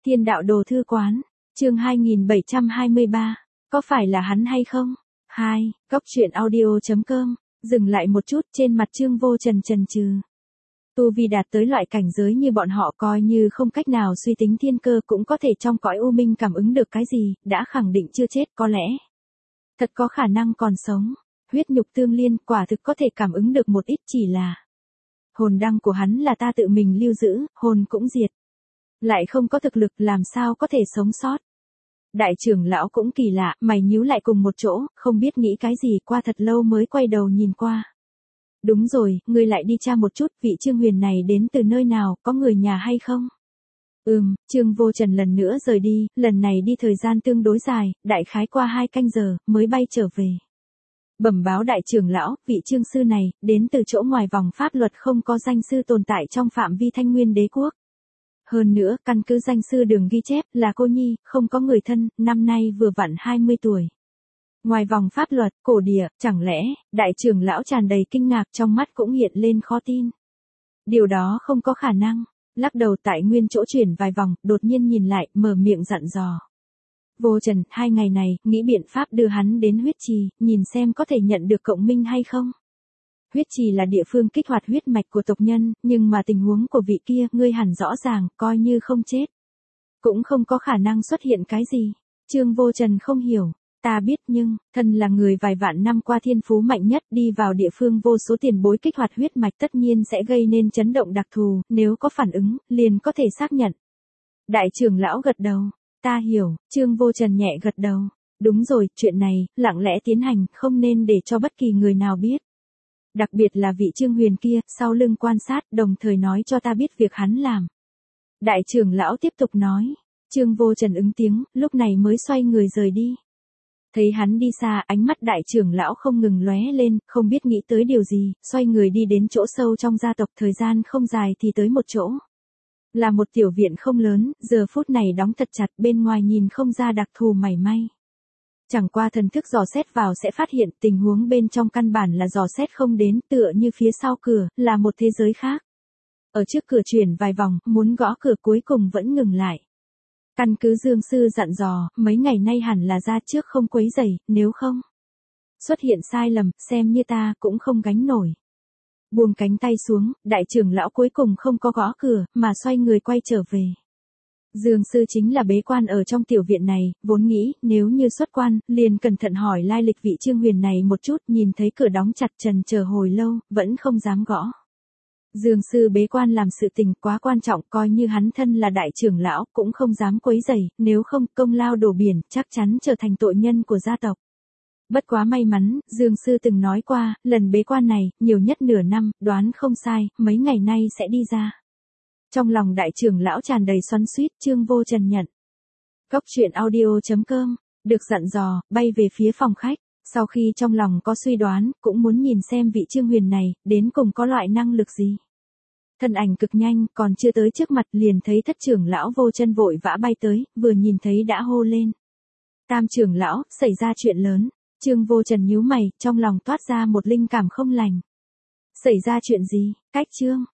Thiên đạo đồ thư quán, chương 2723, có phải là hắn hay không? 2. Góc truyện audio.com, dừng lại một chút, trên mặt Trương Vô Trần chần chừ. Tu vi đạt tới loại cảnh giới như bọn họ coi như không cách nào suy tính thiên cơ cũng có thể trong cõi u minh cảm ứng được cái gì, đã khẳng định chưa chết có lẽ. Thật có khả năng còn sống, huyết nhục tương liên quả thực có thể cảm ứng được một ít chỉ là. Hồn đăng của hắn là ta tự mình lưu giữ, hồn cũng diệt. Lại không có thực lực làm sao có thể sống sót. Đại trưởng lão cũng kỳ lạ, mày nhíu lại cùng một chỗ, không biết nghĩ cái gì qua thật lâu mới quay đầu nhìn qua. Đúng rồi, ngươi lại đi tra một chút, vị Trương Huyền này đến từ nơi nào, có người nhà hay không? Trương Vô Trần lần nữa rời đi, lần này đi thời gian tương đối dài, đại khái qua 2 canh giờ, mới bay trở về. Bẩm báo đại trưởng lão, vị Trương sư này, đến từ chỗ ngoài vòng pháp luật không có danh sư tồn tại trong phạm vi Thanh Nguyên đế quốc. Hơn nữa, căn cứ danh sư đường ghi chép là cô nhi, không có người thân, năm nay vừa vặn 20 tuổi. Ngoài vòng pháp luật, cổ địa, chẳng lẽ, đại trưởng lão tràn đầy kinh ngạc trong mắt cũng hiện lên khó tin. Điều đó không có khả năng, lắc đầu tại nguyên chỗ chuyển vài vòng, đột nhiên nhìn lại, mở miệng dặn dò. Vô Trần, 2 ngày này, nghĩ biện pháp đưa hắn đến huyết trì, nhìn xem có thể nhận được cộng minh hay không. Huyết trì là địa phương kích hoạt huyết mạch của tộc nhân, nhưng mà tình huống của vị kia, ngươi hẳn rõ ràng, coi như không chết. Cũng không có khả năng xuất hiện cái gì. Trương Vô Trần không hiểu. Ta biết nhưng, thân là người vài vạn năm qua thiên phú mạnh nhất đi vào địa phương vô số tiền bối kích hoạt huyết mạch tất nhiên sẽ gây nên chấn động đặc thù, nếu có phản ứng, liền có thể xác nhận. Đại trưởng lão gật đầu, ta hiểu, Trương Vô Trần nhẹ gật đầu. Đúng rồi, chuyện này, lặng lẽ tiến hành, không nên để cho bất kỳ người nào biết. Đặc biệt là vị Trương Huyền kia, sau lưng quan sát, đồng thời nói cho ta biết việc hắn làm. Đại trưởng lão tiếp tục nói, Trương Vô Trần ứng tiếng, lúc này mới xoay người rời đi. Thấy hắn đi xa, ánh mắt đại trưởng lão không ngừng lóe lên, không biết nghĩ tới điều gì, xoay người đi đến chỗ sâu trong gia tộc, thời gian không dài thì tới một chỗ. Là một tiểu viện không lớn, giờ phút này đóng thật chặt, bên ngoài nhìn không ra đặc thù mảy may. Chẳng qua thần thức dò xét vào sẽ phát hiện tình huống bên trong căn bản là dò xét không đến, tựa như phía sau cửa, là một thế giới khác. Ở trước cửa chuyển vài vòng, muốn gõ cửa cuối cùng vẫn ngừng lại. Căn cứ Dương sư dặn dò, mấy ngày nay hẳn là ra trước không quấy rầy, nếu không xuất hiện sai lầm, xem như ta cũng không gánh nổi. Buông cánh tay xuống, đại trưởng lão cuối cùng không có gõ cửa, mà xoay người quay trở về. Dương sư chính là bế quan ở trong tiểu viện này, vốn nghĩ, nếu như xuất quan, liền cẩn thận hỏi lai lịch vị Trương Huyền này một chút, nhìn thấy cửa đóng chặt trần chờ hồi lâu, vẫn không dám gõ. Dương sư bế quan làm sự tình quá quan trọng, coi như hắn thân là đại trưởng lão, cũng không dám quấy rầy, nếu không, công lao đổ biển, chắc chắn trở thành tội nhân của gia tộc. Bất quá may mắn, Dương sư từng nói qua, lần bế quan này, nhiều nhất nửa năm, đoán không sai, mấy ngày nay sẽ đi ra. Trong lòng đại trưởng lão tràn đầy xoắn xuýt, Trương Vô Trần nhận. Góc truyện audio.com, được dặn dò, bay về phía phòng khách. Sau khi trong lòng có suy đoán, cũng muốn nhìn xem vị Trương Huyền này, đến cùng có loại năng lực gì. Thân ảnh cực nhanh, còn chưa tới trước mặt liền thấy thất trưởng lão Vô Chân vội vã bay tới, vừa nhìn thấy đã hô lên. Tam trưởng lão, xảy ra chuyện lớn. Trương Vô Trần nhíu mày, trong lòng toát ra một linh cảm không lành. Xảy ra chuyện gì? Cách Trương